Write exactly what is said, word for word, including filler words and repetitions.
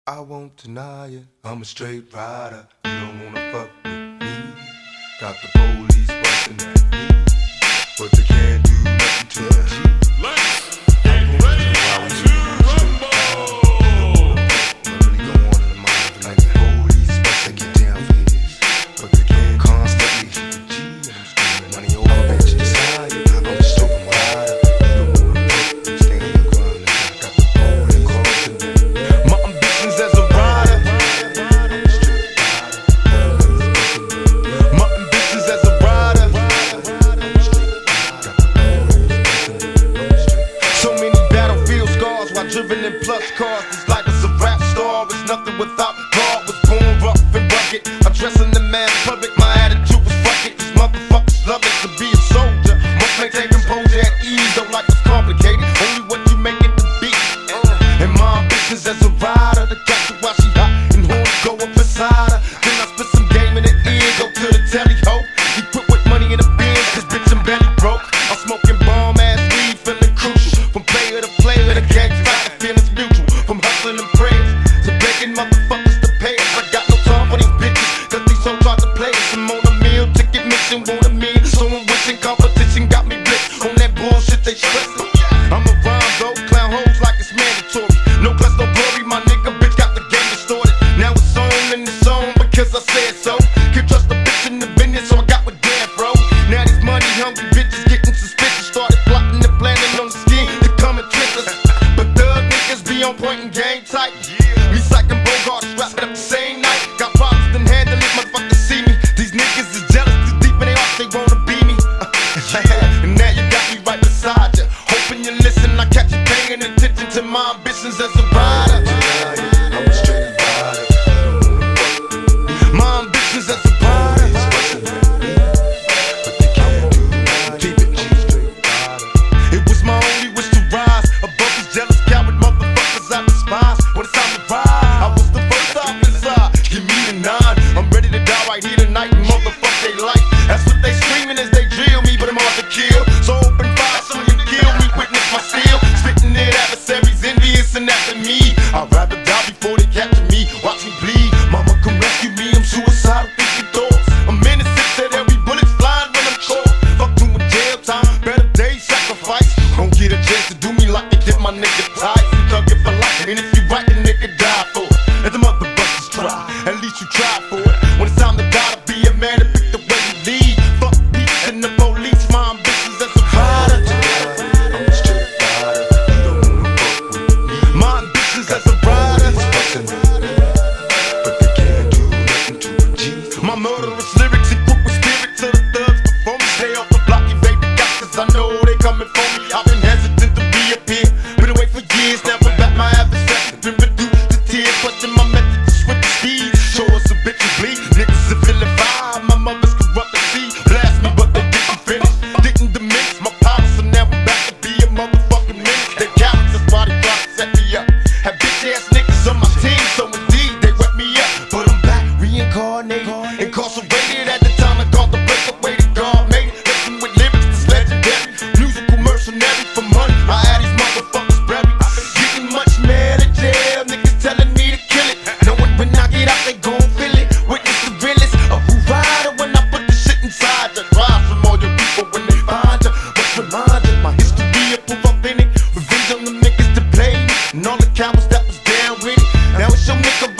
I won't deny it, I'm a straight rider. You don't wanna fuck with me. Got the police bustin' at me, but they can't do nothing to a G. Let's get ready to rumble! What really go on in the mind of like the police bustin' get down for his, but they can't constantly hit the G. And I'm screaming money over bitch decide. I'm just open rider. You don't wanna fuck with me, stand your ground. I got the police bustin' at me. My ambitions as a rider. My ambitions as a rider. So many battlefield scars while driven in plus cars. This life is a rap star, it's nothing without God. Was born rough and rugged, addressing the man public. My attitude was fuck it, these motherfuckers love it to be a soldier. Must maintain composure at ease, don't like it's complicated. Only what you make it to be. And my ambitions as a rider, to catch her while she hot and horns go up inside her. Then I spit some game in the ear, go to the telly ho. He put with money in the bins, cause bitch I'm belly broke. I'm smoking bomb ass weed, feeling crucial. From player to player, the game's fight, the feeling's mutual. From hustling and prayers to begging motherfuckers to pay us. I got no time for these bitches, cause these hoes try to play us. I'm on a meal, ticket mission, want a meal. So I'm wishing competition got me blitzed on that bullshit they stressing. I'm a rhyme though, clown hoes like it's mandatory. No plus no glory, my nigga bitch got the game distorted. Now it's on and it's on because I said so. Can't trust a bitch in the business, so I got with Dan, bro. Now these money hungry bitches getting suspicious. Started plotting and planning on the scheme to come and trick us. But thug niggas be on point and game tight. Recycling Bogart, wrapped up the same night. Got problems, then handle it, motherfuckers see me. These niggas is jealous, too deep in their hearts, they wanna be me. And now you got me right beside you. Hoping you listen, I catch you paying attention to my ambitions as a rider. I'm a straight rider. My ambitions as a rider. But they can't do nothing. Keep it straight rider. It was my only wish to rise above these jealous coward motherfuckers I despise. When it's time to ride, I was the first off inside. Give me the nine. I'm ready to die right here tonight and motherfuck they life. That's what they screaming as they drill me, but I'm hard to kill. So open fire so you kill me, witness my steel. Spitting it adversaries, envious and after me. I'd rather die before they capture me. Watch me bleed, mama come rescue me. I'm suicidal thinking thoughts. I'm innocent, said every bullet's flying when I'm caught. Fuck doing jail time, better days sacrifice. Don't get a chance to do me like they did my nigga Tight. You thug it for life, and if you right, the nigga die for it. Let the motherfuckers try, at least you try for it. When it's time to die, to be a man to pick the way you lead. Fuck peace and the police, my ambitions as a rider. I'm a straight rider, you don't wanna fuck with me. My ambitions as a rider, but they can't do nothing to a G. My murderous lyrics equip with spirit to the thugs before me. Stay off the block, you baby got, cause I know they coming for me. I've been hesitant to reappear, been away for years, never back my adversaries. Been reduced to tears, busting my method to switch the speed. Show us some bitches bleed, niggas are feeling vibe. My mother's corrupt and see, blast me but they didn't finish. Didn't diminish my power, so now I'm back to be a motherfucking menace. They cowards, that's why they try to set me up. Have bitch ass niggas on my team, so indeed they wet me up. But I'm back, reincarnated, incarcerated. At the time I called the breakaway to God made it. Listen with lyrics that's legendary, musical mercenary for money. I had these motherfuckers buried, getting much mad at jail. Niggas telling me to kill it, knowing when I get out they gon' feel it. Witness the realest of who rider when I put the shit inside you. Rise from all your people when they find you. Must remind you, my history proof authentic. Revenge on the niggas that played me, and all the cowards that was down with it. Now it's your nigga